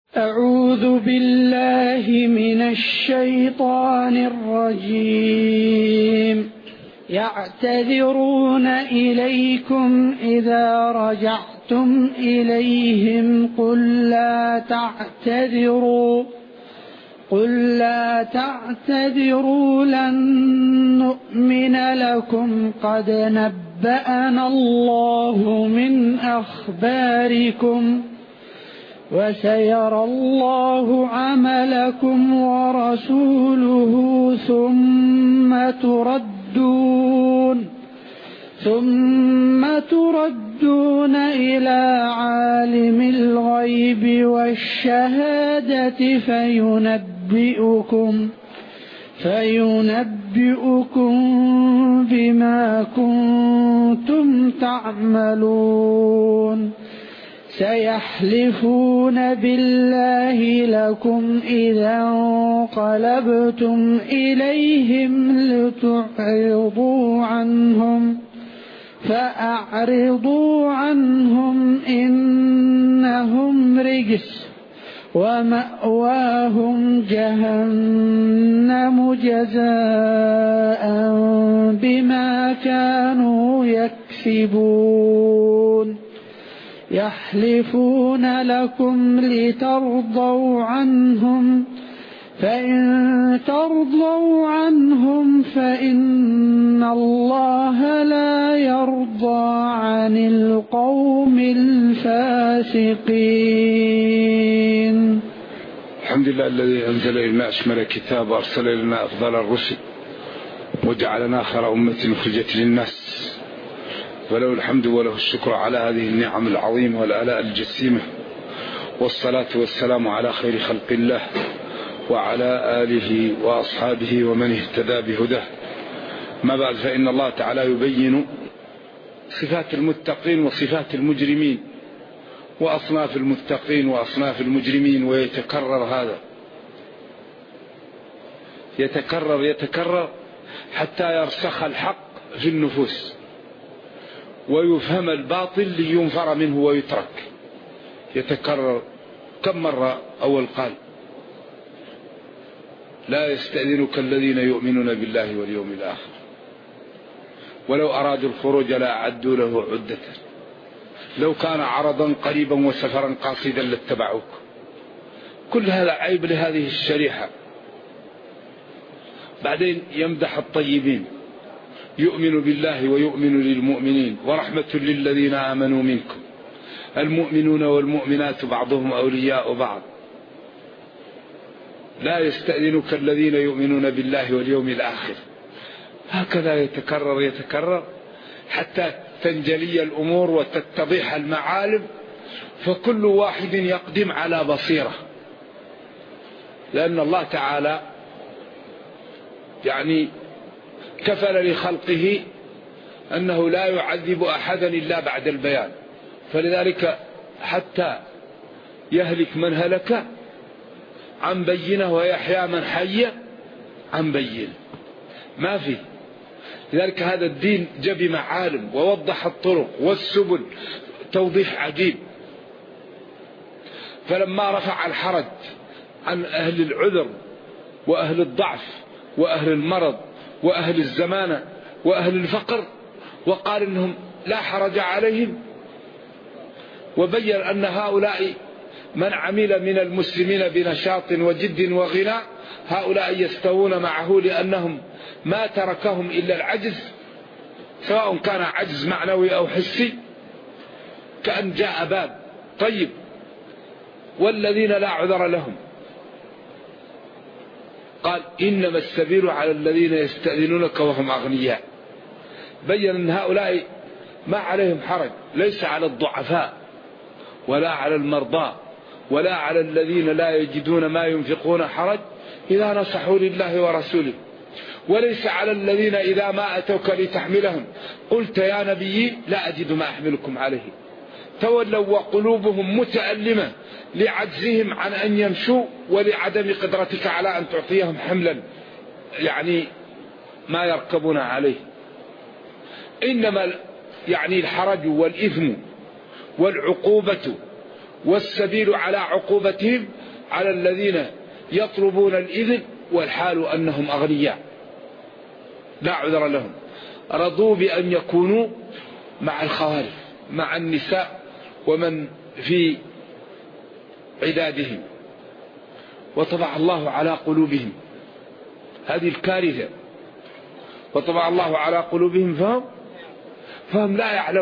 أعوذ بالله من الشيطان الرجيم. يعتذرون إليكم إذا رجعتم إليهم قل لا تعتذروا لن نؤمن لكم قد نبأنا الله من أخباركم وسيرى الله عملكم ورسوله ثم تردون إلى عالم الغيب والشهادة فينبئكم بما كنتم تعملون. سيحلفون بالله لكم إذا انقلبتم إليهم لتعرضوا عنهم فأعرضوا عنهم إنهم رجس ومأواهم جهنم جزاء بما كانوا يكسبون. يحلفون لكم لترضوا عنهم فإن ترضوا عنهم فإن الله لا يرضى عن القوم الفاسقين. الحمد لله الذي أنزل إلينا أشمل الكتاب وأرسل إلينا أفضل الرسل وجعلنا خير أمة أخرجت للناس، وله الحمد وله الشكر على هذه النعم العظيمة والآلاء الجسيمة، والصلاة والسلام على خير خلق الله وعلى آله وأصحابه ومن اهتدى بهداه. ما بعد، فإن الله تعالى يبين صفات المتقين وصفات المجرمين وأصناف المتقين وأصناف المجرمين، ويتكرر هذا يتكرر حتى يرسخ الحق في النفوس ويفهم الباطل لينفر منه ويترك. يتكرر كم مرة. أول قال لا يستأذنك الذين يؤمنون بالله واليوم الآخر ولو أرادوا الخروج لا أعدوا له عدة لو كان عرضا قريبا وسفرا قاصدا لاتبعوك. كل هذا عيب لهذه الشريحة. بعدين يمدح الطيبين، يؤمن بالله ويؤمن للمؤمنين ورحمة للذين آمنوا منكم المؤمنون والمؤمنات بعضهم أولياء بعض. لا يستأذنك الذين يؤمنون بالله واليوم الآخر. هكذا يتكرر حتى تنجلي الأمور وتتضح المعالم، فكل واحد يقدم على بصيرة، لأن الله تعالى يعني كفل لخلقه أنه لا يعذب أحدا إلا بعد البيان، فلذلك حتى يهلك من هلك عن بينه ويحيى من حي عن بينه. ما فيه. لذلك هذا الدين جاب معالم ووضح الطرق والسبل توضيح عجيب. فلما رفع الحرج عن أهل العذر وأهل الضعف وأهل المرض وأهل الزمانة وأهل الفقر وقال إنهم لا حرج عليهم، وبين أن هؤلاء من عمل من المسلمين بنشاط وجد وغناء هؤلاء يستوون معه، لأنهم ما تركهم إلا العجز، سواء كان عجز معنوي أو حسي. كأن جاء باب طيب والذين لا عذر لهم قال إنما السبيل على الذين يستأذنونك وهم أغنياء. بين أن هؤلاء ما عليهم حرج، ليس على الضعفاء ولا على المرضى ولا على الذين لا يجدون ما ينفقون حرج إذا نصحوا لله ورسوله، وليس على الذين إذا ما أتوك لتحملهم قلت يا نبي لا أجد ما أحملكم عليه، تولوا وقلوبهم متألمة لعجزهم عن أن يمشوا ولعدم قدرتك على أن تعطيهم حملا يعني ما يركبون عليه. إنما يعني الحرج والإثم والعقوبة والسبيل على عقوبتهم على الذين يطلبون الإذن والحال أنهم أغنياء لا عذر لهم. رضوا بأن يكونوا مع الخوارج، مع النساء ومن في عدادهم، وطبع الله على قلوبهم. هذه الكارثة. وطبع الله على قلوبهم فهم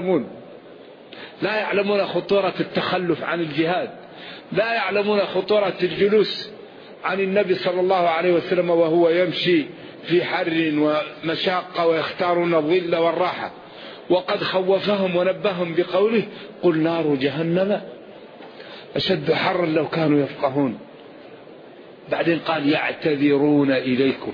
لا يعلمون خطورة التخلف عن الجهاد، لا يعلمون خطورة الجلوس عن النبي صلى الله عليه وسلم وهو يمشي في حر ومشاقة ويختارون الظل والراحة. وقد خوفهم ونبههم بقوله قل نار جهنم أشد حرا لو كانوا يفقهون. بعدين قال يعتذرون إليكم.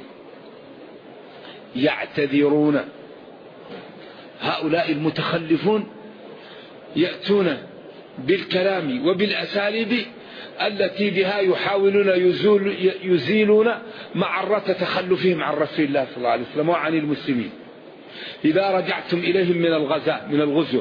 يعتذرون. هؤلاء المتخلفون يأتون بالكلام وبالأساليب التي بها يحاولون يزيلون معرة تخلفهم عن رسول الله صلى الله عليه وسلم وعن المسلمين. إذا رجعتم إليهم من الغزوة.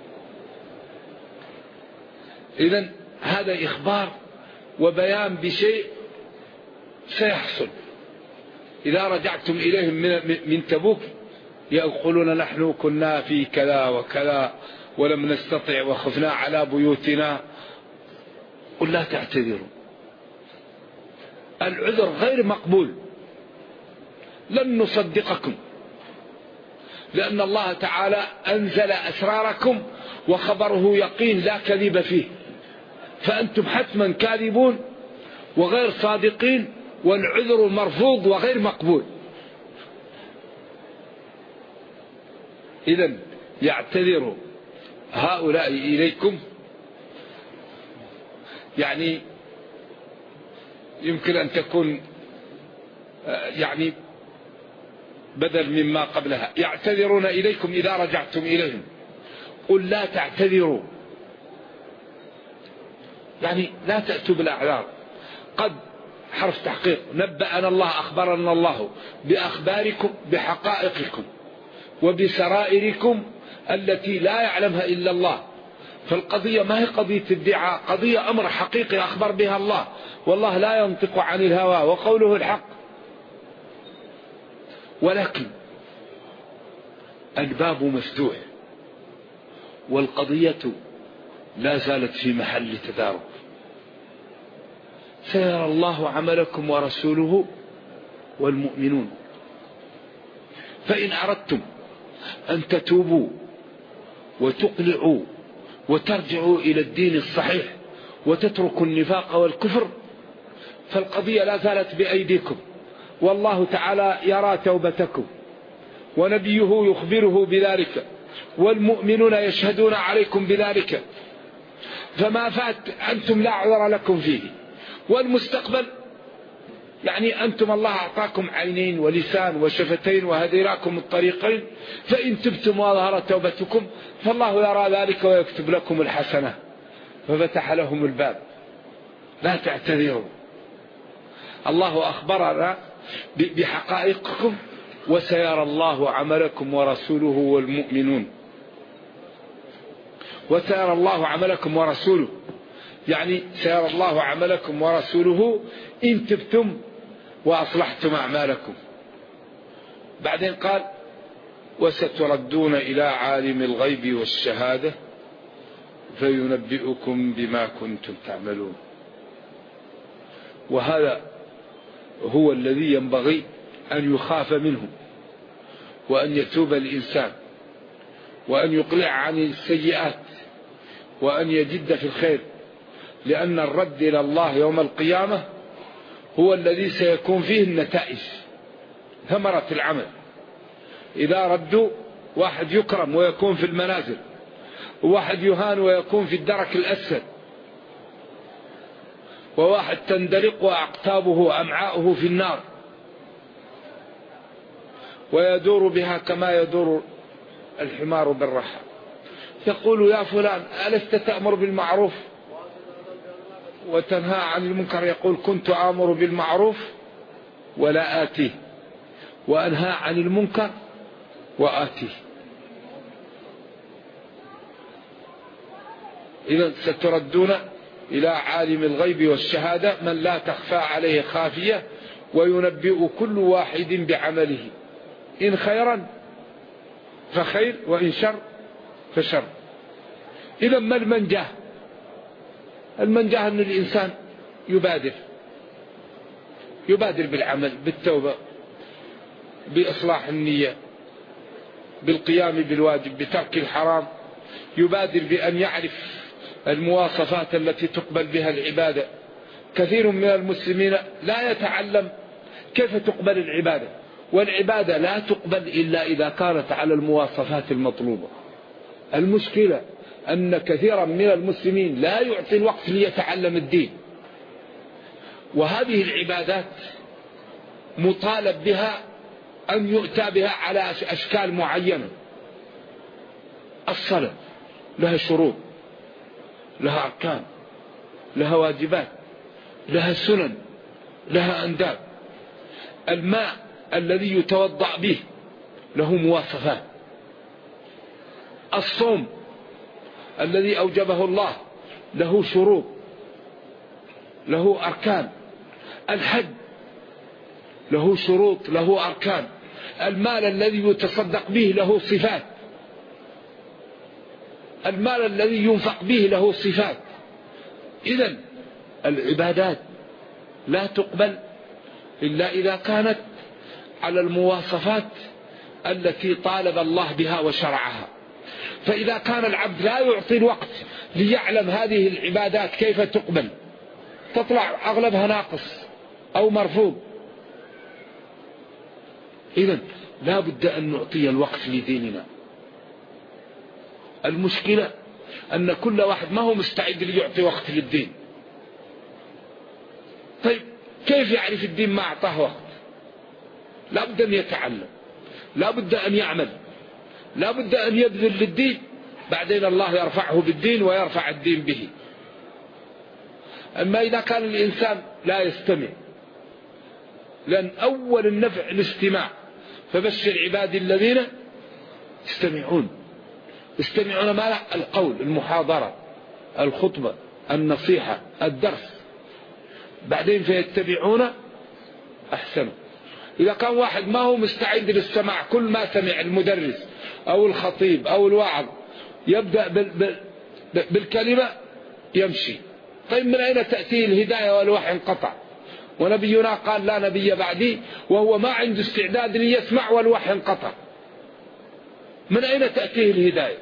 إذن هذا إخبار وبيان بشيء سيحصل. إذا رجعتم إليهم من تبوك يقولون نحن كنا في كذا وكذا ولم نستطع وخفنا على بيوتنا. قل لا تعتذروا. العذر غير مقبول. لن نصدقكم لأن الله تعالى أنزل أسراركم وخبره يقين لا كذب فيه، فأنتم حتما كاذبون وغير صادقين، والعذر مرفوض وغير مقبول. إذن يعتذر هؤلاء إليكم، يعني يمكن أن تكون يعني بدل مما قبلها. يعتذرون إليكم إذا رجعتم إليهم. قل لا تعتذروا، يعني لا تأتوا بالأعذار. قد حرف تحقيق. نبأنا الله، أخبرنا الله بأخباركم بحقائقكم وبسرائركم التي لا يعلمها إلا الله. فالقضية ما هي قضية ادعاء، قضية أمر حقيقي أخبر بها الله، والله لا ينطق عن الهوى وقوله الحق. ولكن الباب مفتوح والقضية لا زالت في محل تدارك. سيرى الله عملكم ورسوله والمؤمنون. فإن أردتم أن تتوبوا وتقلعوا وترجعوا إلى الدين الصحيح وتتركوا النفاق والكفر فالقضية لا زالت بأيديكم، والله تعالى يرى توبتكم ونبيه يخبره بذلك والمؤمنون يشهدون عليكم بذلك. فما فات أنتم لا عذر لكم فيه. والمستقبل يعني أنتم الله أعطاكم عينين ولسان وشفتين وهديراكم الطريقين، فإن تبتم وظهرت توبتكم فالله يرى ذلك ويكتب لكم الحسنة. ففتح لهم الباب. لا تعتذروا. الله أخبرنا بحقائقكم وسيرى الله عملكم ورسوله والمؤمنون. وسيرى الله عملكم ورسوله، يعني سيرى الله عملكم ورسوله إن تبتم وأصلحتم أعمالكم. بعدين قال وستردون إلى عالم الغيب والشهادة فينبئكم بما كنتم تعملون. وهذا هو الذي ينبغي أن يخاف منه، وأن يتوب الإنسان، وأن يقلع عن السيئات، وأن يجد في الخير، لأن الرد إلى الله يوم القيامة هو الذي سيكون فيه النتائج، ثمرة العمل. إذا ردوا واحد يكرم ويكون في المنازل، وواحد يهان ويكون في الدرك الأسفل، وواحد تندلق وأقطابه أمعاؤه في النار ويدور بها كما يدور الحمار بالرحى. يقول يا فلان ألست تأمر بالمعروف وتنهى عن المنكر؟ يقول كنت آمر بالمعروف ولا آتيه، وأنهى عن المنكر وآتيه. إذا ستردون إلى عالم الغيب والشهادة من لا تخفى عليه خافية وينبئ كل واحد بعمله إن خيرا فخير وإن شر فشر. إذا ما المنجاه؟ المنجاه أن الإنسان يبادر بالعمل، بالتوبة، بإصلاح النية، بالقيام بالواجب، بترك الحرام. يبادر بأن يعرف المواصفات التي تقبل بها العبادة. كثير من المسلمين لا يتعلم كيف تقبل العبادة، والعبادة لا تقبل إلا إذا كانت على المواصفات المطلوبة. المشكلة أن كثيرا من المسلمين لا يعطي الوقت ليتعلم الدين، وهذه العبادات مطالب بها أن يؤتى بها على أشكال معينة. الصلاة لها شروط، لها أركان، لها واجبات، لها سنن، لها أنداب. الماء الذي يتوضأ به له مواصفات. الصوم الذي أوجبه الله له شروط، له أركان. الحج له شروط، له أركان. المال الذي يتصدق به له صفات، المال الذي ينفق به له صفات. إذن العبادات لا تقبل إلا إذا كانت على المواصفات التي طالب الله بها وشرعها. فإذا كان العبد لا يعطي الوقت ليعلم هذه العبادات كيف تقبل، تطلع أغلبها ناقص أو مرفوض. إذن لا بد أن نعطي الوقت لديننا. المشكلة أن كل واحد ما هو مستعد ليعطي وقت للدين. طيب كيف يعرف الدين ما أعطاه وقت؟ لا بد أن يتعلم، لا بد أن يعمل، لا بد أن يبذل للدين، بعدين الله يرفعه بالدين ويرفع الدين به. أما إذا كان الإنسان لا يستمع، لأن أول النفع الاستماع. فبشر عبادي الذين يستمعون ما القول، المحاضرة، الخطبة، النصيحة، الدرس، بعدين فيتبعون أحسنه. إذا كان واحد ما هو مستعد للسماع، كل ما سمع المدرس أو الخطيب أو الواعظ يبدأ بالكلمة يمشي. طيب من أين تأتيه الهداية والوحي انقطع؟ ونبينا قال لا نبي بعدي، وهو ما عنده استعداد ليسمع والوحي انقطع. من أين تأتيه الهداية؟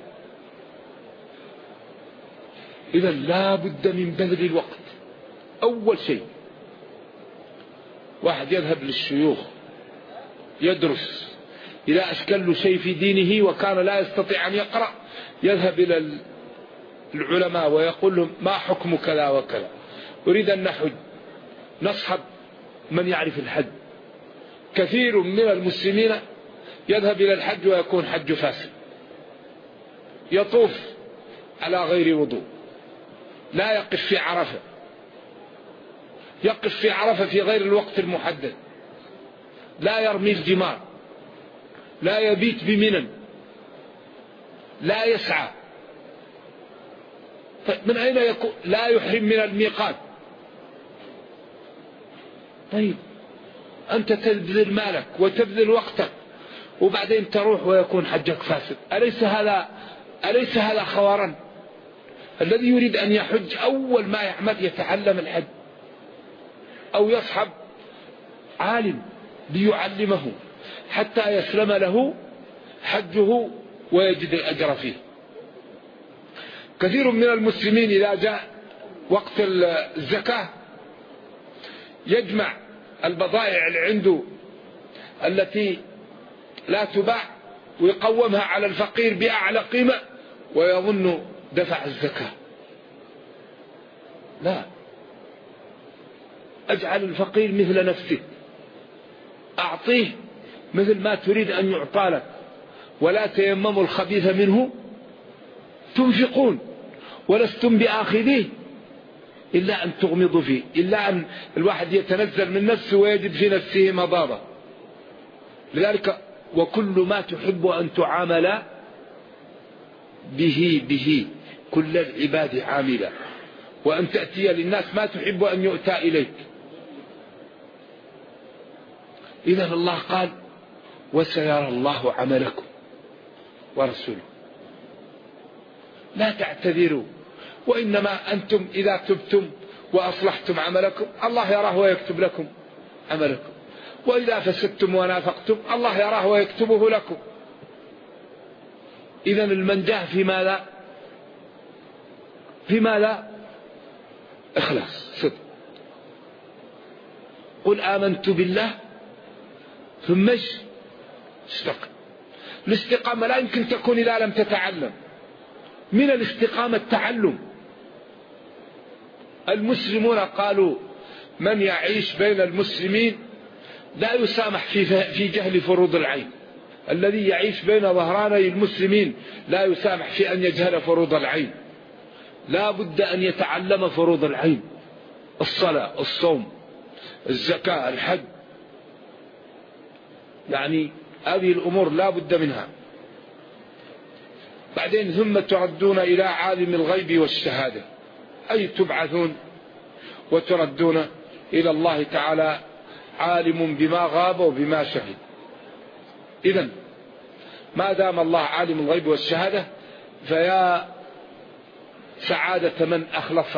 إذا لا بد من بذل الوقت. أول شيء واحد يذهب للشيوخ يدرس، إذا أشكل له شيء في دينه وكان لا يستطيع أن يقرأ يذهب إلى العلماء ويقول لهم ما حكم كذا وكذا، أريد أن نحج. نصحب من يعرف الحج. كثير من المسلمين يذهب إلى الحج ويكون حج فاسد، يطوف على غير وضوء، لا يقف في عرفة، يقف في عرفة في غير الوقت المحدد، لا يرمي الجمار، لا يبيت بمنى، لا يسعى. من أين يكون؟ لا يحرم من الميقات. طيب أنت تبذل مالك وتبذل وقتك وبعدين تروح ويكون حجك فاسد. أليس هذا خوارا؟ الذي يريد أن يحج أول ما يعمل يتعلم الحج، أو يصحب عالم ليعلمه حتى يسلم له حجه ويجد الأجر فيه. كثير من المسلمين إذا جاء وقت الزكاة يجمع البضائع اللي عنده التي لا تباع ويقومها على الفقير بأعلى قيمة ويظن دفع الزكاة. لا، أجعل الفقير مثل نفسك، أعطيه مثل ما تريد أن يعطى لك، ولا تيمموا الخبيث منه تنفقون ولستم بآخذيه إلا أن تغمضوا فيه، إلا أن الواحد يتنزل من نفسه ويجد في نفسه مضاضة. لذلك وكل ما تحب أن تعامل به كل العباد عاملا، وأن تأتي للناس ما تحب أن يؤتى إليك. إذن الله قال وسيرى الله عملكم ورسوله، لا تعتذروا، وإنما أنتم إذا تبتم وأصلحتم عملكم الله يراه ويكتب لكم عملكم، وإذا فسدتم ونافقتم الله يراه ويكتبه لكم. إذن المنجاة في ماذا؟ في ماذا؟ إخلاص، صدق. قل آمنت بالله ثم استقم. الاستقامة لا يمكن تكون إذا لم تتعلم. من الاستقامة التعلم. المسلمون قالوا من يعيش بين المسلمين لا يسامح في جهل فروض العين. الذي يعيش بين ظهراني المسلمين لا يسامح في أن يجهل فروض العين. لا بد أن يتعلم فروض العين، الصلاة، الصوم، الزكاة، الحج، يعني هذه الأمور لا بد منها. بعدين ثم تردون إلى عالم الغيب والشهادة، أي تبعثون وتردون إلى الله تعالى عالم بما غاب وبما شهد. إذن ما دام الله عالم الغيب والشهادة فيا سعادة من أخلص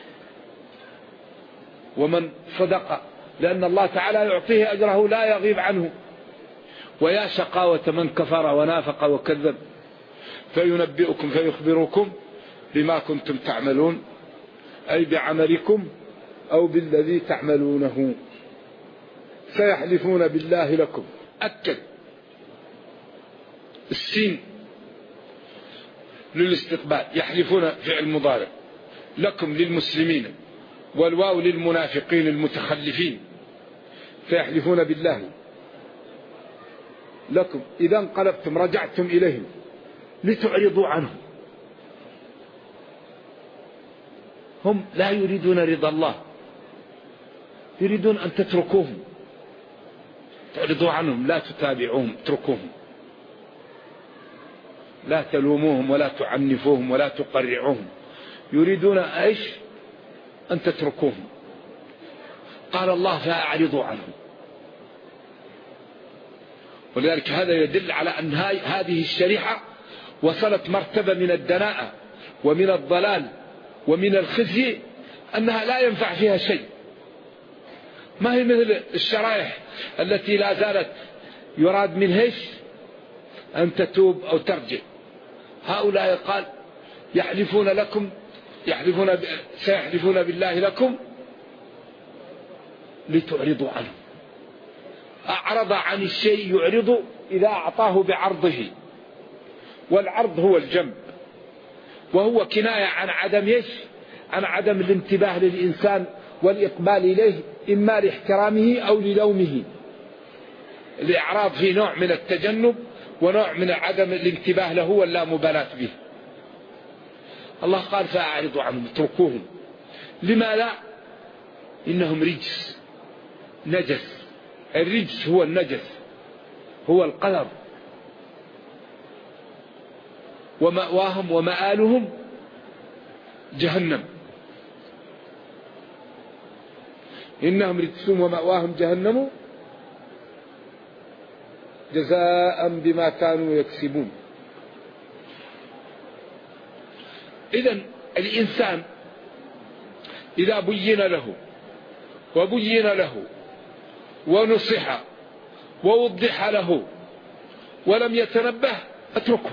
ومن صدق، لأن الله تعالى يعطيه أجره لا يغيب عنه. ويا شقاوة من كفر ونافق وكذب، فينبئكم فيخبركم بما كنتم تعملون، أي بعملكم أو بالذي تعملونه. سيحلفون بالله لكم، أكد السين للاستقبال، يحلفون فعل مضارع، لكم للمسلمين، والواو للمنافقين المتخلفين. سيحلفون بالله لكم إذا انقلبتم رجعتم إليهم لتعرضوا عنهم. هم لا يريدون رضا الله، يريدون أن تتركوهم، تعرضوا عنهم، لا تتابعوهم، اتركوهم، لا تلوموهم ولا تعنفوهم ولا تقرعوهم، يريدون ايش؟ أن تتركوهم. قال الله فأعرضوا عنهم. ولذلك هذا يدل على أن هذه الشريعة وصلت مرتبة من الدناءة ومن الضلال ومن الخزي أنها لا ينفع فيها شيء. ما هي مثل الشرائح التي لا زالت يراد منها أن تتوب أو ترجع. هؤلاء قال يحلفون لكم، سيحلفون بالله لكم لتعرضوا عنه. أعرض عن الشيء يعرض إذا أعطاه بعرضه، والعرض هو الجنب، وهو كناية عن عدم الانتباه للإنسان والإقبال إليه، إما لاحترامه أو للومه. الإعراض فيه نوع من التجنب ونوع من عدم الانتباه له واللامبالاة به. الله قال فأعرضوا عنهم، اتركوهم. لما لا؟ إنهم رجس، نجس. الرجس هو النجس، هو القذر، ومأواهم ومآلهم جهنم. إنهم رجس ومأواهم جهنم جزاء بما كانوا يكسبون. إذن الإنسان إذا بين له وبين له ونصح ووضح له ولم يتنبه اتركه.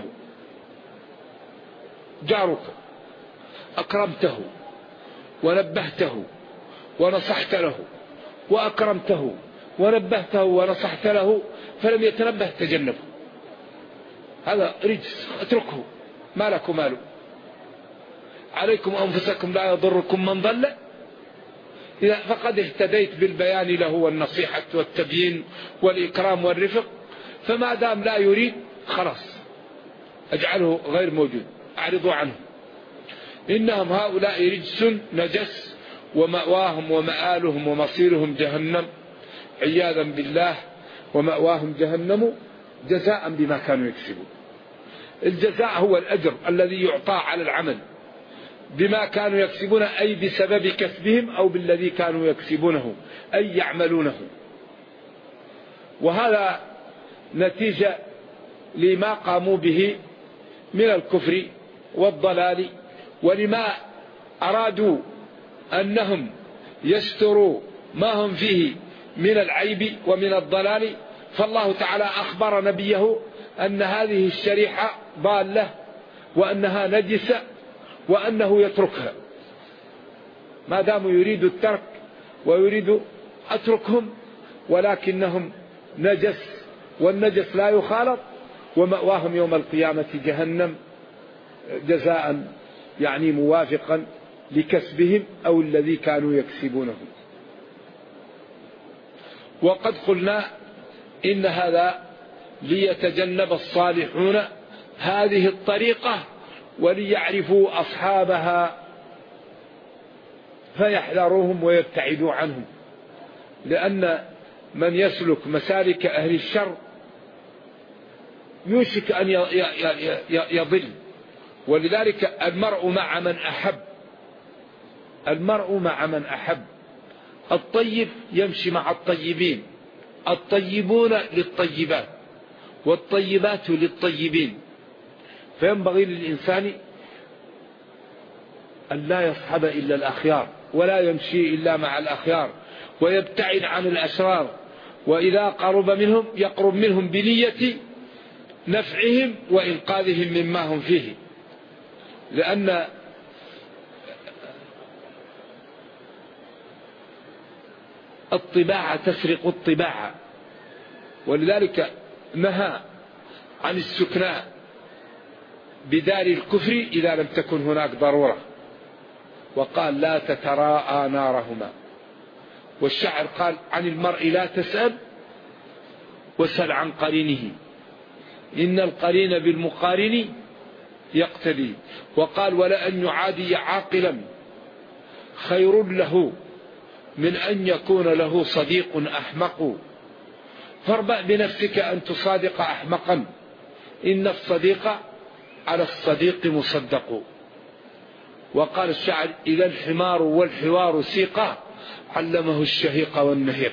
جارك أكرمته ونبهته ونصحت له، وأكرمته ونبهته ونصحت له فلم يتنبه تجنبه، هذا رجس، اتركه، ما لك ماله. عليكم أنفسكم لا يضركم من ضل إذا فقد اهتديت بالبيان له والنصيحة والتبيين والإكرام والرفق. فما دام لا يريد خلاص اجعله غير موجود، أعرضوا عنه. إنهم هؤلاء رجس نجس ومأواهم ومآلهم ومصيرهم جهنم عياذا بالله، ومأواهم جهنم جزاء بما كانوا يكسبون. الجزاء هو الأجر الذي يعطى على العمل، بما كانوا يكسبون، أي بسبب كسبهم أو بالذي كانوا يكسبونه أي يعملونه. وهذا نتيجة لما قاموا به من الكفر والضلال، ولما أرادوا أنهم يستروا ما هم فيه من العيب ومن الضلال. فالله تعالى أخبر نبيه أن هذه الشريحة ضالة وأنها نجسة وأنه يتركها ما دام يريد الترك ويريد أتركهم، ولكنهم نجس، والنجس لا يخالط، ومأواهم يوم القيامة جهنم جزاء يعني موافقا لكسبهم أو الذي كانوا يكسبونه. وقد قلنا إن هذا ليتجنب الصالحون هذه الطريقة وليعرفوا أصحابها فيحذروهم ويبتعدوا عنهم، لأن من يسلك مسالك أهل الشر يوشك أن يضل. ولذلك المرء مع من أحب، المرء مع من أحب. الطيب يمشي مع الطيبين، الطيبون للطيبات والطيبات للطيبين. فينبغي للإنسان أن لا يصحب إلا الأخيار ولا يمشي إلا مع الأخيار ويبتعد عن الأشرار، وإذا قرب منهم يقرب منهم بنية نفعهم وإنقاذهم مما هم فيه، لأن الطباع تسرق الطباع. ولذلك نهى عن السكناء بدار الكفر إذا لم تكن هناك ضرورة، وقال لا تتراءى نارهما. والشاعر قال عن المرء لا تسأل وسل عن قرينه، إن القرين بالمقارن يقتدي. وقال ولأن يعادي عاقلا خير له من أن يكون له صديق أحمق، فاربأ بنفسك أن تصادق أحمقا، إن الصديق على الصديق مصدق. وقال الشاعر إذا الحمار والحوار سيقا علمه الشهيق والنهيق.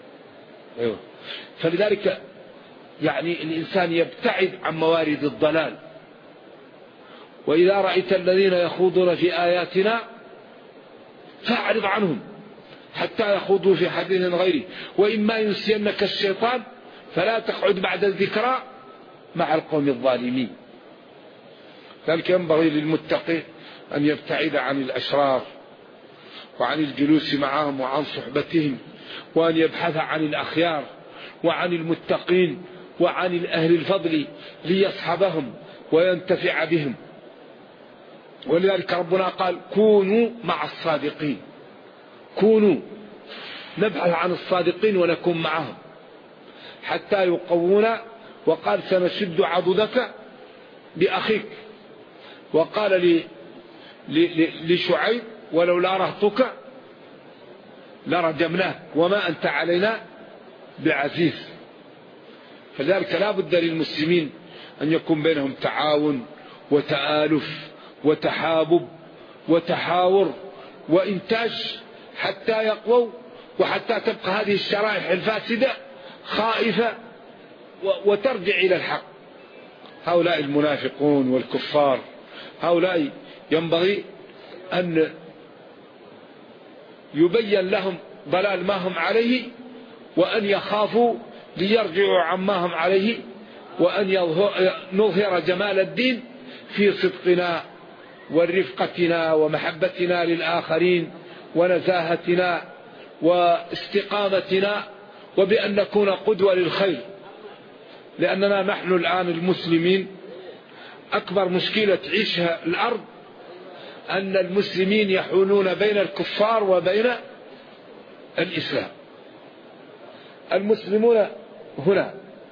فلذلك يعني الإنسان يبتعد عن موارد الضلال. وإذا رأيت الذين يخوضون في آياتنا فأعرض عنهم حتى يخوضوا في حديث غيره، وإما ينسينك الشيطان فلا تقعد بعد الذكرى مع القوم الظالمين. ذلك ينبغي للمتقي أن يبتعد عن الأشرار وعن الجلوس معهم وعن صحبتهم، وأن يبحث عن الأخيار وعن المتقين وعن أهل الفضل ليصحبهم وينتفع بهم. ولذلك ربنا قال كونوا مع الصادقين، كونوا، نبحث عن الصادقين ونكون معهم حتى يقوونا. وقال سنشد عضدك بأخيك. وقال لشعيب ولولا رهطك لرجمناك وما أنت علينا بعزيز. فذلك لا بد للمسلمين أن يكون بينهم تعاون وتآلف وتحابب وتحاور وإنتاج حتى يقووا، وحتى تبقى هذه الشرائح الفاسدة خائفة وترجع إلى الحق. هؤلاء المنافقون والكفار هؤلاء ينبغي أن يبين لهم ضلال ما هم عليه، وأن يخافوا ليرجعوا عما هم عليه، وأن نظهر جمال الدين في صدقنا ورفقتنا ومحبتنا للآخرين ونزاهتنا واستقامتنا، وبأن نكون قدوة للخير. لأننا نحن الآن المسلمين أكبر مشكلة تعيشها الأرض أن المسلمين يحولون بين الكفار وبين الإسلام. المسلمون هنا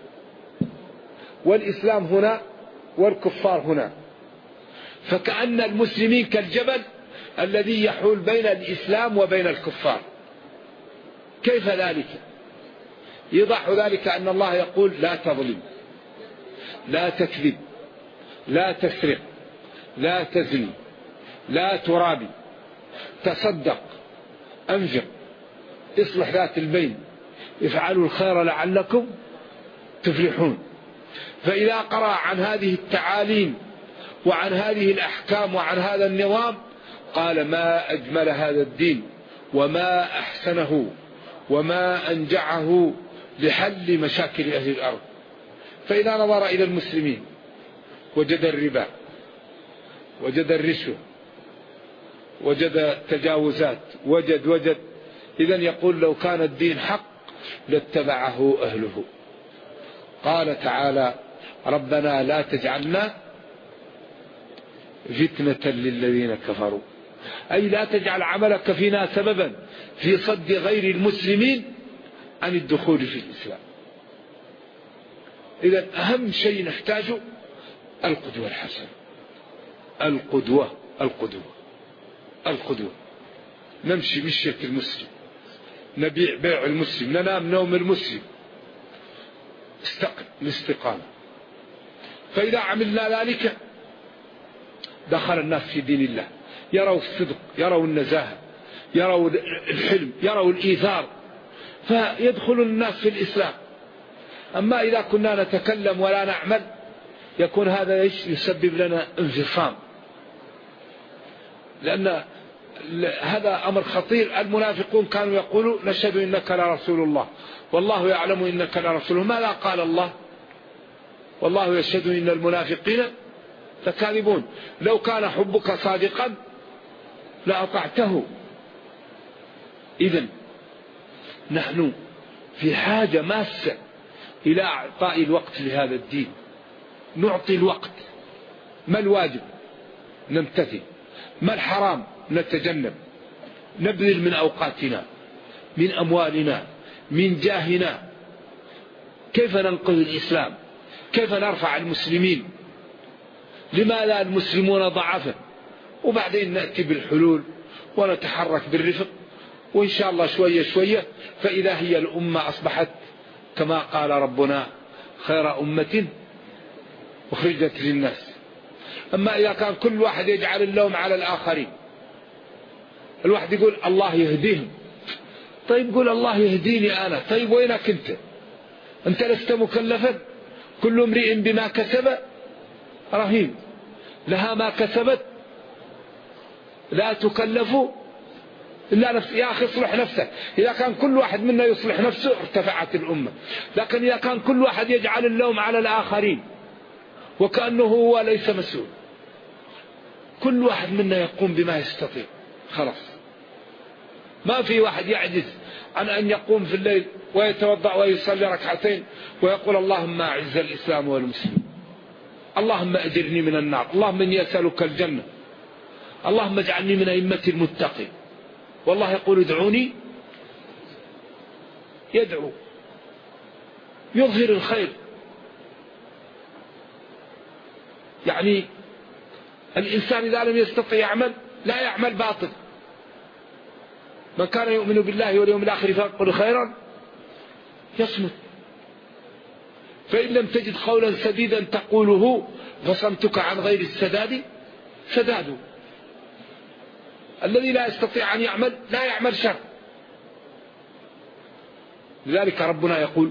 والإسلام هنا والكفار هنا، فكأن المسلمين كالجبل الذي يحول بين الإسلام وبين الكفار. كيف ذلك؟ يضح ذلك أن الله يقول لا تظلم، لا تكذب، لا تسرق، لا تزني، لا ترابي، تصدق، أنفق، اصلح ذات البين، افعلوا الخير لعلكم تفلحون. فإذا قرأ عن هذه التعاليم وعن هذه الأحكام وعن هذا النظام قال ما أجمل هذا الدين وما أحسنه وما أنجعه لحل مشاكل أهل الأرض. فإذا نظر إلى المسلمين وجد الربا، وجد الرشوة، وجد التجاوزات، وجد إذن يقول لو كان الدين حق لاتبعه أهله. قال تعالى ربنا لا تجعلنا فتنة للذين كفروا، أي لا تجعل عملك فينا سببا في صد غير المسلمين عن الدخول في الإسلام. إذن أهم شيء نحتاجه القدوة الحسنة. القدوة نمشي مشية المسلم، نبيع بيع المسلم، ننام نوم المسلم، الاستقامة. فإذا عملنا ذلك دخل الناس في دين الله، يروا الصدق، يروا النزاهة، يروا الحلم، يروا الإيثار، فيدخل الناس في الإسلام. أما إذا كنا نتكلم ولا نعمل يكون هذا يسبب لنا انفصام، لأن هذا أمر خطير. المنافقون كانوا يقولوا نشهد إنك لرسول الله والله يعلم إنك لرسوله. ماذا قال الله؟ والله يشهد إن المنافقين لكاذبون. لو كان حبك صادقا لأطعته. إذن نحن في حاجة ماسة إلى إعطاء الوقت لهذا الدين. نعطي الوقت. ما الواجب نمتثل، ما الحرام نتجنب، نبذل من أوقاتنا، من أموالنا، من جاهنا. كيف ننقذ الإسلام؟ كيف نرفع المسلمين؟ لما لا المسلمون ضعفا؟ وبعدين نأتي بالحلول ونتحرك بالرفق، وإن شاء الله شوية شوية فإذا هي الأمة أصبحت كما قال ربنا خير أمة أخرجت للناس. أما إذا كان كل واحد يجعل اللوم على الآخرين، الواحد يقول الله يهديهم، طيب قول الله يهديني أنا، طيب وينك أنت لست مكلفا؟ كل امرئ بما كسب رهين، لها ما كسبت لا تكلف إلا نفسك. يا أخي اصلح نفسك. إذا كان كل واحد منا يصلح نفسه ارتفعت الأمة. لكن إذا كان كل واحد يجعل اللوم على الآخرين وكأنه هو ليس مسؤول، كل واحد منا يقوم بما يستطيع، خلاص ما في واحد يعجز عن أن يقوم في الليل ويتوضأ ويصلي ركعتين ويقول اللهم أعز الإسلام والمسلمين، اللهم أجرني من النار، اللهم إني أسألك الجنة، اللهم اجعلني من أئمة المتقين. والله يقول ادعوني، يدعو، يظهر الخير. يعني الإنسان إذا لم يستطع يعمل لا يعمل باطل. من كان يؤمن بالله واليوم الآخر فيقول خيرا يصمت. فإن لم تجد قولا سديدا تقوله فصمتك عن غير السداد سداد. الذي لا يستطيع أن يعمل لا يعمل شر. لذلك ربنا يقول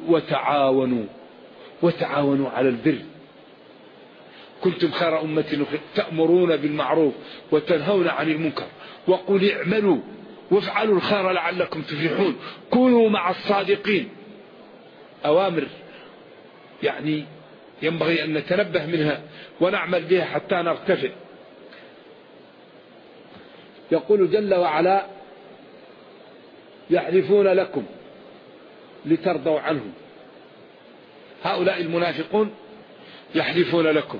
وتعاونوا على البر كنتم خير أمة تأمرون بالمعروف وتنهون عن المنكر وقل اعملوا وافعلوا الخير لعلكم تفلحون. كونوا مع الصادقين. أوامر يعني ينبغي أن نتنبه منها ونعمل بها حتى نرتفع. يقول جل وعلا يحلفون لكم لترضوا عنهم. هؤلاء المنافقون يحلفون لكم.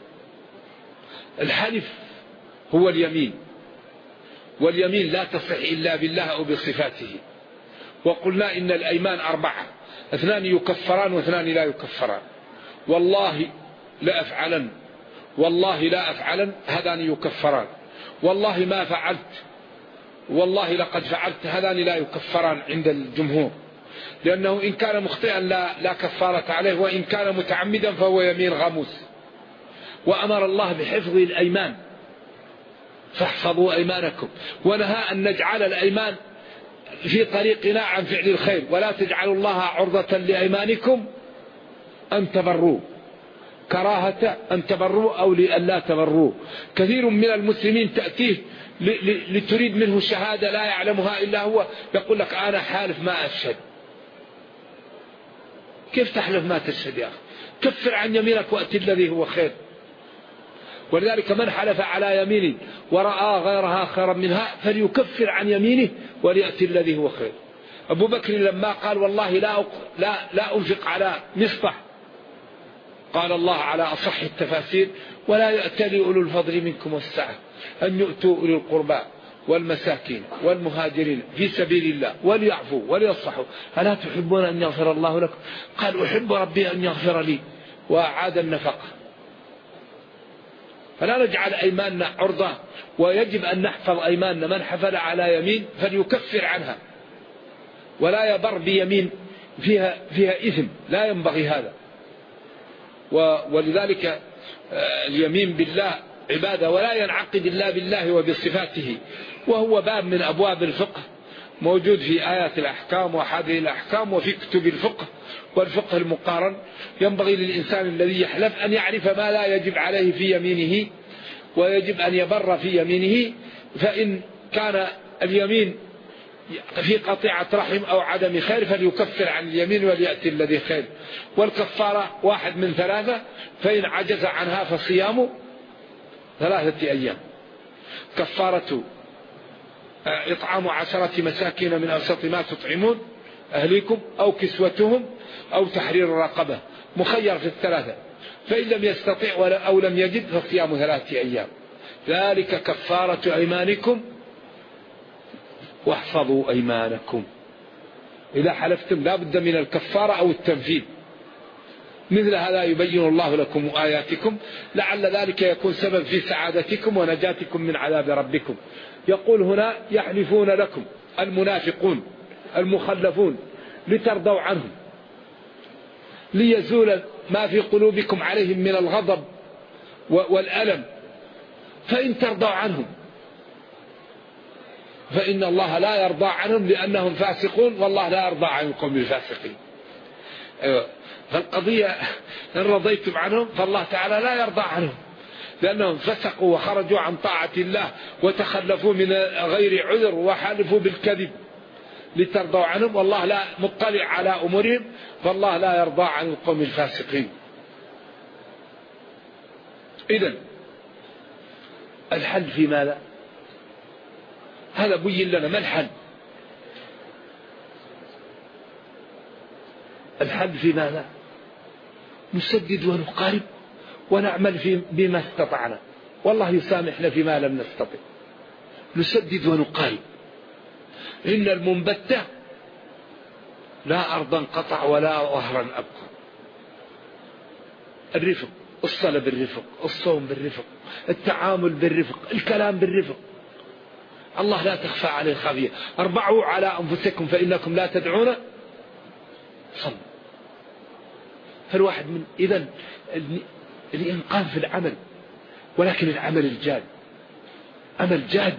الحلف هو اليمين، واليمين لا تصح إلا بالله أو بصفاته. وقلنا إن الأيمان 4، 2 يكفران و2 لا يكفران. والله لا أفعلن، والله لا أفعلن، هذان يكفران. والله ما فعلت، والله لقد فعلت، هذان لا يكفران عند الجمهور، لأنه إن كان مخطئا لا كفارة عليه، وإن كان متعمدا فهو يمين غموس. وأمر الله بحفظ الأيمان، فاحفظوا أيمانكم. ونهى أن نجعل الأيمان في طريقنا عن فعل الخير. ولا تجعلوا الله عرضة لأيمانكم أن تبروا، كراهة أن تبروا أو لأن لا تبروا. كثير من المسلمين تأتيه لتريد منه شهادة لا يعلمها إلا هو، يقول لك أنا حالف ما أشهد. كيف تحلف ما تشهد يا أخي؟ كفر عن يمينك وأتي الذي هو خير. ولذلك من حلف على يمين ورأى غيرها خيرا منها فليكفر عن يمينه وليأتي الذي هو خير. أبو بكر لما قال والله لا أنفق على مصطح، قال الله على أصح التفاسير ولا يأتلي أولو الفضل منكم والسعة أن يؤتوا أولي القربى والمساكين والمهاجرين في سبيل الله وليعفوا وليصحوا ألا تحبون أن يغفر الله لكم؟ قال أحب ربي أن يغفر لي، وأعاد النفقة. فلا نجعل أيماننا عرضة، ويجب أن نحفظ أيماننا. من حفل على يمين فليكفر عنها، ولا يبر بيمين فيها إثم، لا ينبغي هذا. ولذلك اليمين بالله عبادة، ولا ينعقد إلا بالله وبصفاته، وهو باب من أبواب الفقه موجود في آيات الأحكام وأحاديث الأحكام وفي كتب الفقه والفقه المقارن. ينبغي للإنسان الذي يحلف أن يعرف ما لا يجب عليه في يمينه، ويجب أن يبر في يمينه. فإن كان اليمين في قطيعة رحم أو عدم خير فليكفر عن اليمين وليأتي الذي خير. والكفارة واحد من ثلاثة، فإن عجز عنها فصيام 3 أيام. كفارة إطعام 10 مساكين من أوسط ما تطعمون أهليكم أو كسوتهم أو تحرير رقبة، مخير في الثلاثة. فإن لم يستطع أو لم يجد فصيام 3 أيام. ذلك كفارة أيمانكم واحفظوا أيمانكم. إذا حلفتم لا بد من الكفارة أو التنفيذ. مثل هذا يبين الله لكم آياتكم لعل ذلك يكون سبب في سعادتكم ونجاتكم من عذاب ربكم. يقول هنا يحلفون لكم المنافقون المخلفون لترضوا عنهم، ليزول ما في قلوبكم عليهم من الغضب والألم. فإن ترضوا عنهم فإن الله لا يرضى عنهم لأنهم فاسقون، والله لا يرضى عن القوم الفاسقين. فالقضية إن رضيتم عنهم فالله تعالى لا يرضى عنهم، لأنهم فسقوا وخرجوا عن طاعة الله وتخلفوا من غير عذر وحلفوا بالكذب. لترضوا عنهم والله لا مطلع على أمورهم، فالله لا يرضى عن القوم الفاسقين. إذن الحل في ماذا؟ هذا بين لنا ما الحل. الحل في ماذا؟ نسدد ونقارب ونعمل بما استطعنا، والله يسامحنا فيما لم نستطع. نسدد ونقارب. إن المنبت لا أرضا قطع ولا ظهرا أبقى. الرفق، الصلاة بالرفق، الصوم بالرفق، التعامل بالرفق، الكلام بالرفق. الله لا تخفى عليه خافية. اربعوا على أنفسكم فإنكم لا تدعون صلوا. فالواحد من إذن الإنقاذ في العمل، ولكن العمل الجاد، عمل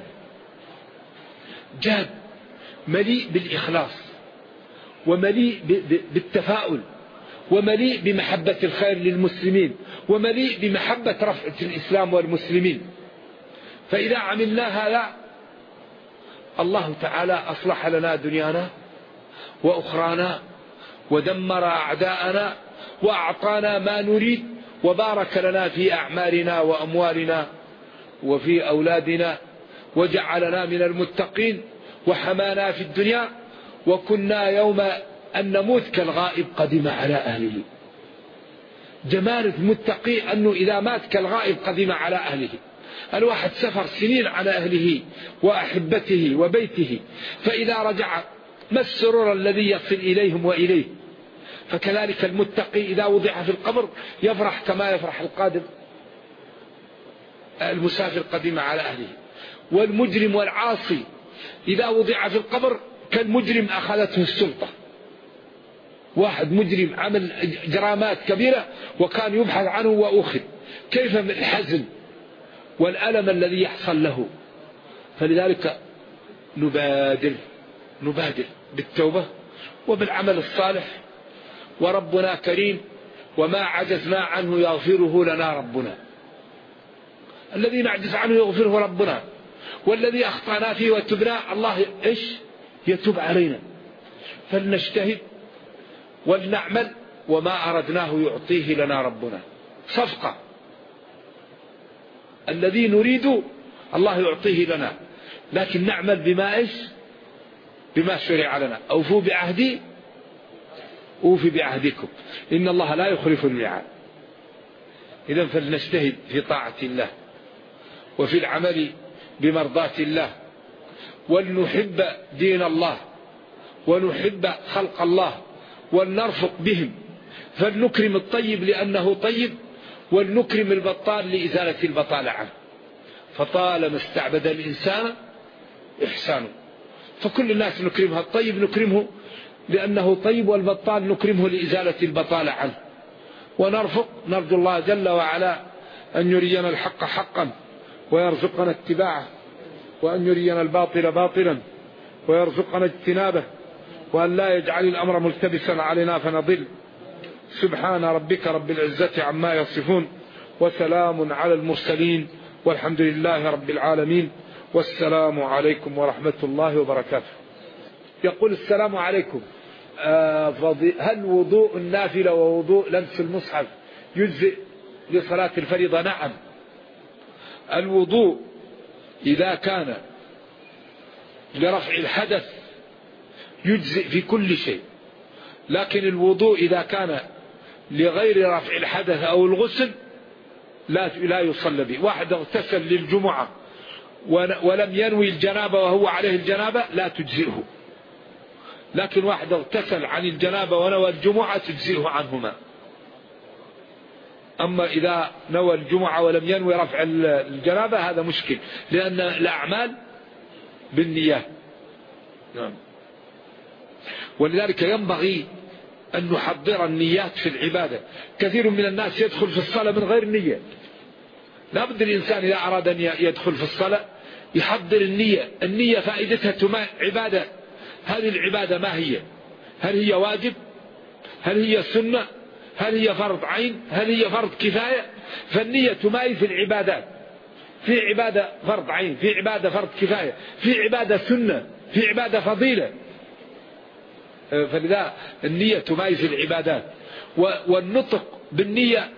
جاد مليء بالإخلاص ومليء بالتفاؤل ومليء بمحبة الخير للمسلمين ومليء بمحبة رفعة الإسلام والمسلمين. فإذا عملنا هذا الله تعالى أصلح لنا دنيانا وأخرانا ودمر أعداءنا وأعطانا ما نريد وبارك لنا في أعمالنا وأموالنا وفي أولادنا وجعلنا من المتقين وحمانا في الدنيا. وكنا يوم أن نموت كالغائب قدم على أهله. جمال المتقي أنه إذا مات كالغائب قدم على أهله. الواحد سفر سنين على أهله وأحبته وبيته، فإذا رجع ما السرور الذي يصل إليهم وإليه. فكذلك المتقي إذا وضع في القبر يفرح كما يفرح القادم المسافر قدم على أهله. والمجرم والعاصي إذا وضع في القبر كالمجرم أخذته السلطة. واحد مجرم عمل جرامات كبيرة وكان يبحث عنه وأخذ، كيف من الحزن والألم الذي يحصل له فلذلك نبادر بالتوبة وبالعمل الصالح، وربنا كريم، وما عجزنا عنه يغفره لنا ربنا. الذي نعجز عنه يغفره ربنا، والذي أخطأنا فيه وتبنا الله يتوب علينا. فلنجتهد ولنعمل، وما أردناه يعطيه لنا ربنا صفقة. الذي نريد الله يعطيه لنا، لكن نعمل بما شرع لنا. أوفوا بعهدي أوفي بعهدكم إن الله لا يخلف الميعاد. إذن فلنجتهد في طاعة الله وفي العمل بمرضاة الله، ولنحب دين الله ونحب خلق الله ولنرفق بهم. فلنكرم الطيب لأنه طيب، ولنكرم البطال لإزالة البطالة عنه. فطالما استعبد الإنسان إحسانه، فكل الناس نكرمها. الطيب نكرمه لأنه طيب، والبطال نكرمه لإزالة البطالة عنه. ونرفق، نرجو الله جل وعلا أن يرينا الحق حقا ويرزقنا اتباعه، وأن يرينا الباطل باطلا ويرزقنا اجتنابه، وأن لا يجعل الأمر ملتبسا علينا فنضل. سبحان ربك رب العزة عما يصفون، وسلام على المرسلين، والحمد لله رب العالمين، والسلام عليكم ورحمة الله وبركاته. يقول السلام عليكم، هل وضوء النافلة ووضوء لمس المصحف يجزئ لصلاة الفريضة؟ نعم، الوضوء إذا كان لرفع الحدث يجزئ في كل شيء، لكن الوضوء إذا كان لغير رفع الحدث أو الغسل لا يصلى به. واحد اغتسل للجمعة ولم ينوي الجنابة وهو عليه الجنابة لا تجزئه، لكن واحد اغتسل عن الجنابة ونوى الجمعة تجزئه عنهما. أما إذا نوى الجمعة ولم ينوي رفع الجنابة هذا مشكل، لأن الأعمال بالنيات. نعم. ولذلك ينبغي أن نحضر النيات في العبادة. كثير من الناس يدخل في الصلاة من غير نية. لا بد الإنسان إذا أراد أن يدخل في الصلاة يحضر النية. النية فائدتها عبادة. هذه العبادة ما هي؟ هل هي واجب؟ هل هي سنة؟ هل هي فرض عين؟ هل هي فرض كفاية؟ فالنية تمايز العبادات. في عبادة فرض عين، في عبادة فرض كفاية، في عبادة سنة، في عبادة فضيلة. فلذا النية تمايز العبادات. والنطق بالنية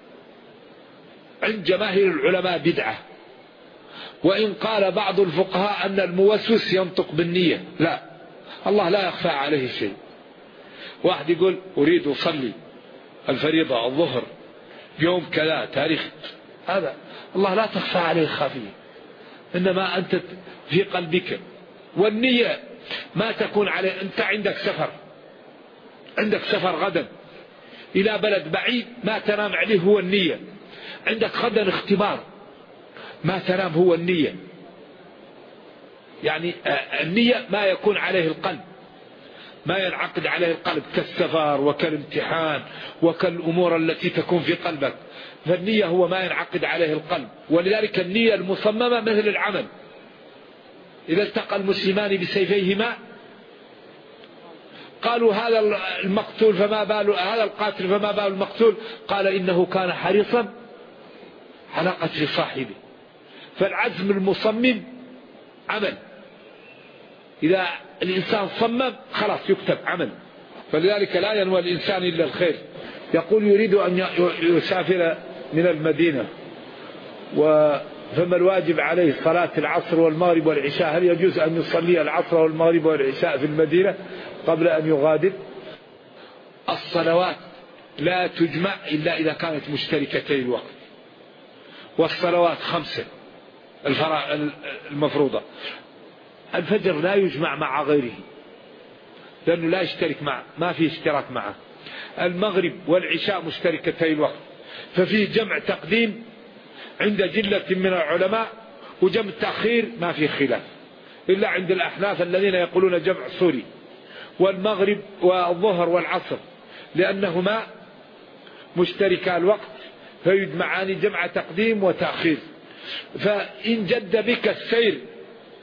عند جماهير العلماء بدعة، وإن قال بعض الفقهاء أن الموسوس ينطق بالنية. لا، الله لا يخفى عليه شيء. واحد يقول أريد أصلي الفريضة الظهر يوم كذا تاريخ، هذا الله لا تخفى عليه خافية، إنما أنت في قلبك. والنية ما تكون عليه. أنت عندك سفر غدا إلى بلد بعيد، ما تنام عليه هو النية. عندك غدا اختبار، ما تنام هو النية. يعني النية ما يكون عليه القلب، ما ينعقد عليه القلب كالسفر وكالامتحان وكالأمور التي تكون في قلبك. فالنية هو ما ينعقد عليه القلب. ولذلك النية المصممة مثل العمل. إذا التقى المسلمان بسيفيهما قالوا هذا المقتول فما بال هذا القاتل فما بال المقتول، قال إنه كان حريصا على قتل صاحبه. فالعزم المصمم عمل. إذا الإنسان صمم خلاص يكتب عمل. فلذلك لا ينوى الإنسان إلا الخير. يقول يريد أن يسافر من المدينة، فما الواجب عليه؟ صلاة العصر والمغرب والعشاء. هل يجوز أن يصلي العصر والمغرب والعشاء في المدينة قبل أن يغادر؟ الصلوات لا تجمع إلا إذا كانت مشتركتي الوقت. والصلوات 5 المفروضة. الفجر لا يجمع مع غيره لأنه لا يشترك معه، ما في اشتراك معه. المغرب والعشاء مشتركتي الوقت، ففيه جمع تقديم عند جلة من العلماء، وجمع تأخير ما في خلاف إلا عند الأحناف الذين يقولون جمع سوري. والمغرب والظهر والعصر لأنهما مشتركا الوقت فيجمعان جمع تقديم وتأخير. فإن جد بك السير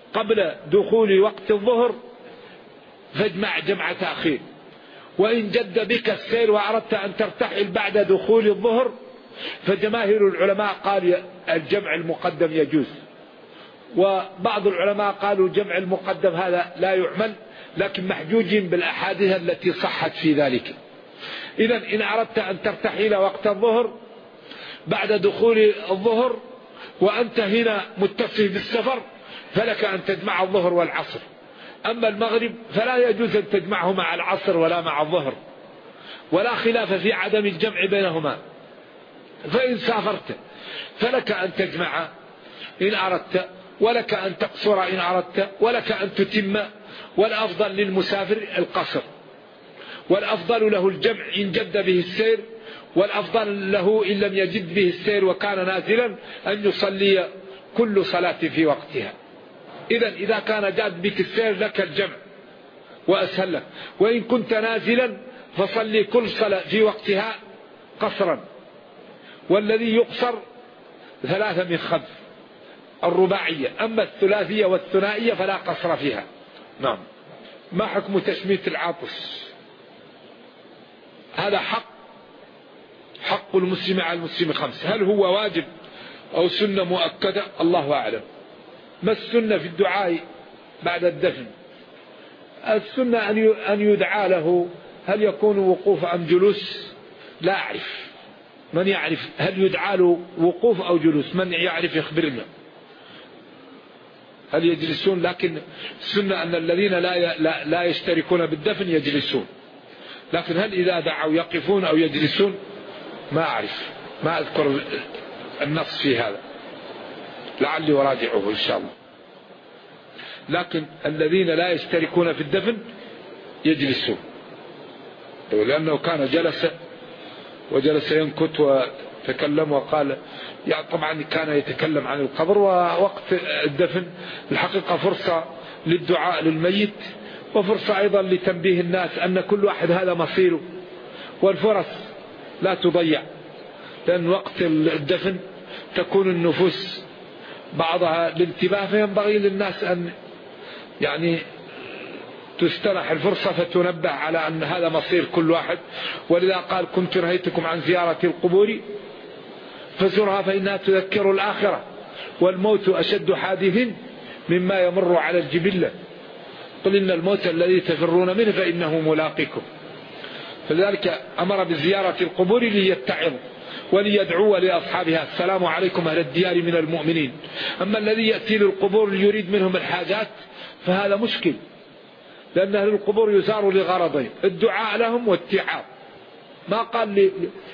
قبل دخول وقت الظهر فاجمع جمع تأخير. وإن جد بك السير وأردت أن ترتحل بعد دخول الظهر فجماهير العلماء قال الجمع المقدم يجوز، وبعض العلماء قالوا الجمع المقدم هذا لا يعمل، لكن محجوجين بالأحاديث التي صحت في ذلك. إذن إن أردت أن ترتحل وقت الظهر بعد دخول الظهر وأنت هنا متصل بالسفر فلك أن تجمع الظهر والعصر. أما المغرب فلا يجوز أن تجمعه مع العصر ولا مع الظهر، ولا خلاف في عدم الجمع بينهما. فإن سافرت فلك أن تجمع إن أردت، ولك أن تقصر إن أردت، ولك أن تتم، والأفضل للمسافر القصر، والأفضل له الجمع إن جد به السير، والأفضل له إن لم يجد به السير وكان نازلا أن يصلي كل صلاة في وقتها. إذا كان جاد بك السير لك الجمع وأسهل لك، وإن كنت نازلا فصلي كل صلاة في وقتها قصرا. والذي يقصر 3 من 5 الرباعية، أما الثلاثية والثنائية فلا قصر فيها. نعم. ما حكم تشميت العاطس؟ هذا حق المسلم على المسلم 5، هل هو واجب أو سنة مؤكدة؟ الله أعلم. ما السنة في الدعاء بعد الدفن؟ السنة أن يدعى له. هل يكون وقوف أم جلوس؟ لا أعرف. من يعرف هل يدعى له وقوف أو جلوس؟ من يعرف يخبرنا. هل يجلسون؟ لكن السنة أن الذين لا يشتركون بالدفن يجلسون، لكن هل إذا دعوا يقفون أو يجلسون؟ ما أعرف، ما أذكر النص في هذا، لعلي وراجعه إن شاء الله. لكن الذين لا يشتركون في الدفن يجلسون، لأنه كان وجلس ينكت وتكلم وقال، يعني طبعا كان يتكلم عن القبر. ووقت الدفن الحقيقة فرصة للدعاء للميت، وفرصة أيضا لتنبيه الناس أن كل واحد هذا مصيره، والفرص لا تضيع، لأن وقت الدفن تكون النفوس بعضها للانتباه، فينبغي للناس أن يعني تسترح الفرصة فتنبه على أن هذا مصير كل واحد. ولذا قال كنت نهيتكم عن زيارة القبور فزرها فإنها تذكر الآخرة، والموت أشد حادث مما يمر على الجبلة، قل إن الموت الذي تفرون منه فإنه ملاقيكم. فلذلك أمر بزيارة القبور ليتعظوا وليدعوا لأصحابها السلام عليكم أهل الديار من المؤمنين. أما الذي يأتي للقبور ليريد منهم الحاجات فهذا مشكل، لأن أهل القبور يزار لغرضين: الدعاء لهم والتعاظ. ما قال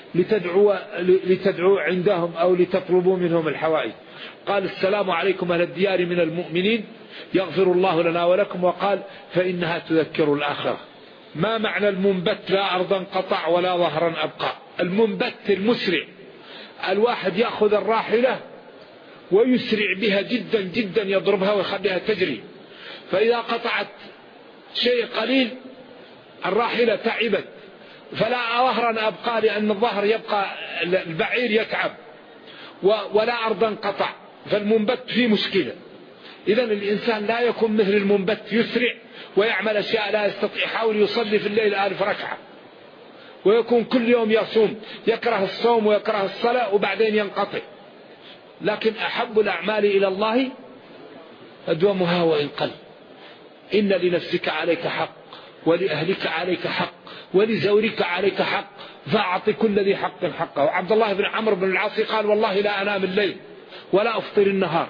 لتدعوا عندهم أو لتطلبوا منهم الحوائج، قال السلام عليكم أهل الديار من المؤمنين يغفر الله لنا ولكم، وقال فإنها تذكر الآخرة. ما معنى المنبت لا أرضا قطع ولا ظهرا أبقى؟ المنبت المسرع، الواحد يأخذ الراحلة ويسرع بها جدا جدا، يضربها ويخليها تجري، فإذا قطعت شيء قليل الراحلة تعبت، فلا ظهرا أبقى، لأن الظهر يبقى البعير يتعب، ولا أرضا قطع، فالمنبت فيه مشكلة. إذن الإنسان لا يكون مثل المنبت يسرع ويعمل أشياء لا يستطيع، يحاول يصلي في الليل 1000 ركعة، ويكون كل يوم يصوم، يكره الصوم ويكره الصلاة وبعدين ينقطع. لكن أحب الأعمال إلى الله أدومها وإن قل. إن لنفسك عليك حق، ولأهلك عليك حق، ولزورك عليك حق، فأعط كل ذي حق حقه. وعبد الله بن عمرو بن العاص قال والله لا أنام الليل ولا أفطر النهار.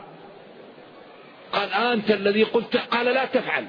قال أنت الذي قلت؟ قال لا تفعل،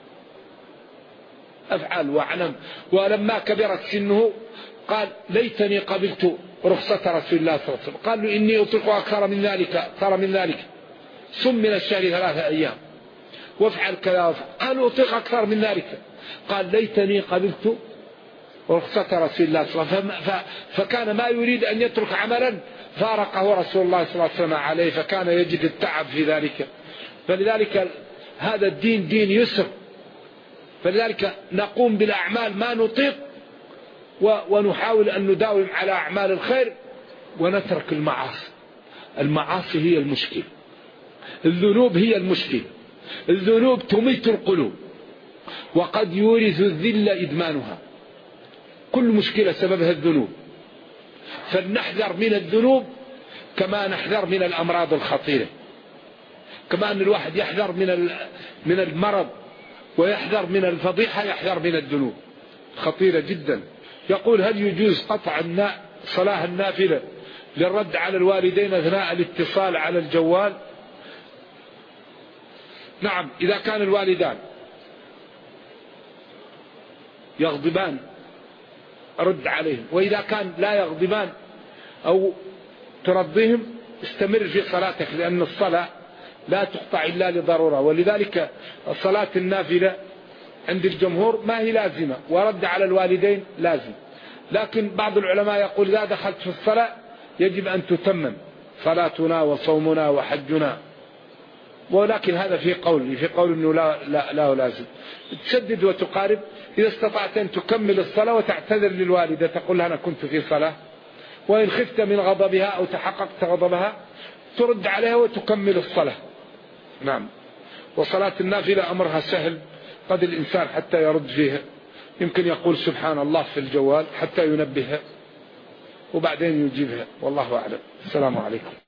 أفعل وأعلم. ولما كبرت سنه قال ليتني قبلت رخصة رسول الله صلى الله عليه وسلم. قال له إني أطلق أكثر من ذلك، صم من الشهر 3 أيام وافعل كذا. قال أطلق أكثر من ذلك، قال ليتني قبلت رخصة رسول الله صلى الله عليه وسلم. فكان ما يريد أن يترك عملا فارقه رسول الله صلى الله عليه وسلم عليه، فكان يجد التعب في ذلك. فلذلك هذا الدين دين يسر، فلذلك نقوم بالأعمال ما نطيق، ونحاول أن نداوم على أعمال الخير ونترك المعاصي. المعاصي هي المشكلة، الذنوب هي المشكلة. الذنوب تميت القلوب، وقد يورث الذل إدمانها. كل مشكلة سببها الذنوب، فلنحذر من الذنوب كما نحذر من الأمراض الخطيرة، كما أن الواحد يحذر من المرض ويحذر من الفضيحة، يحذر من الذنوب، خطيرة جدا. يقول: هل يجوز قطع صلاة النافلة للرد على الوالدين أثناء الاتصال على الجوال؟ نعم، إذا كان الوالدان يغضبان رد عليهم، وإذا كان لا يغضبان أو ترضيهم استمر في صلاتك، لأن الصلاة لا تقطع إلا لضرورة. ولذلك الصلاة النافلة عند الجمهور ما هي لازمة، ورد على الوالدين لازم. لكن بعض العلماء يقول: إذا دخلت في الصلاة يجب أن تتمم صلاتنا وصومنا وحجنا. ولكن هذا في قول أنه لا لازم. تشدد وتقارب. إذا استطعت أن تكمل الصلاة وتعتذر للوالدة، تقول لها: أنا كنت في صلاة. وإن خفت من غضبها أو تحققت غضبها ترد عليها وتكمل الصلاة. نعم. وصلاة النافلة أمرها سهل، قد الإنسان حتى يرد فيها، يمكن يقول سبحان الله في الجوال حتى ينبهها وبعدين يجيبها، والله أعلم. السلام عليكم.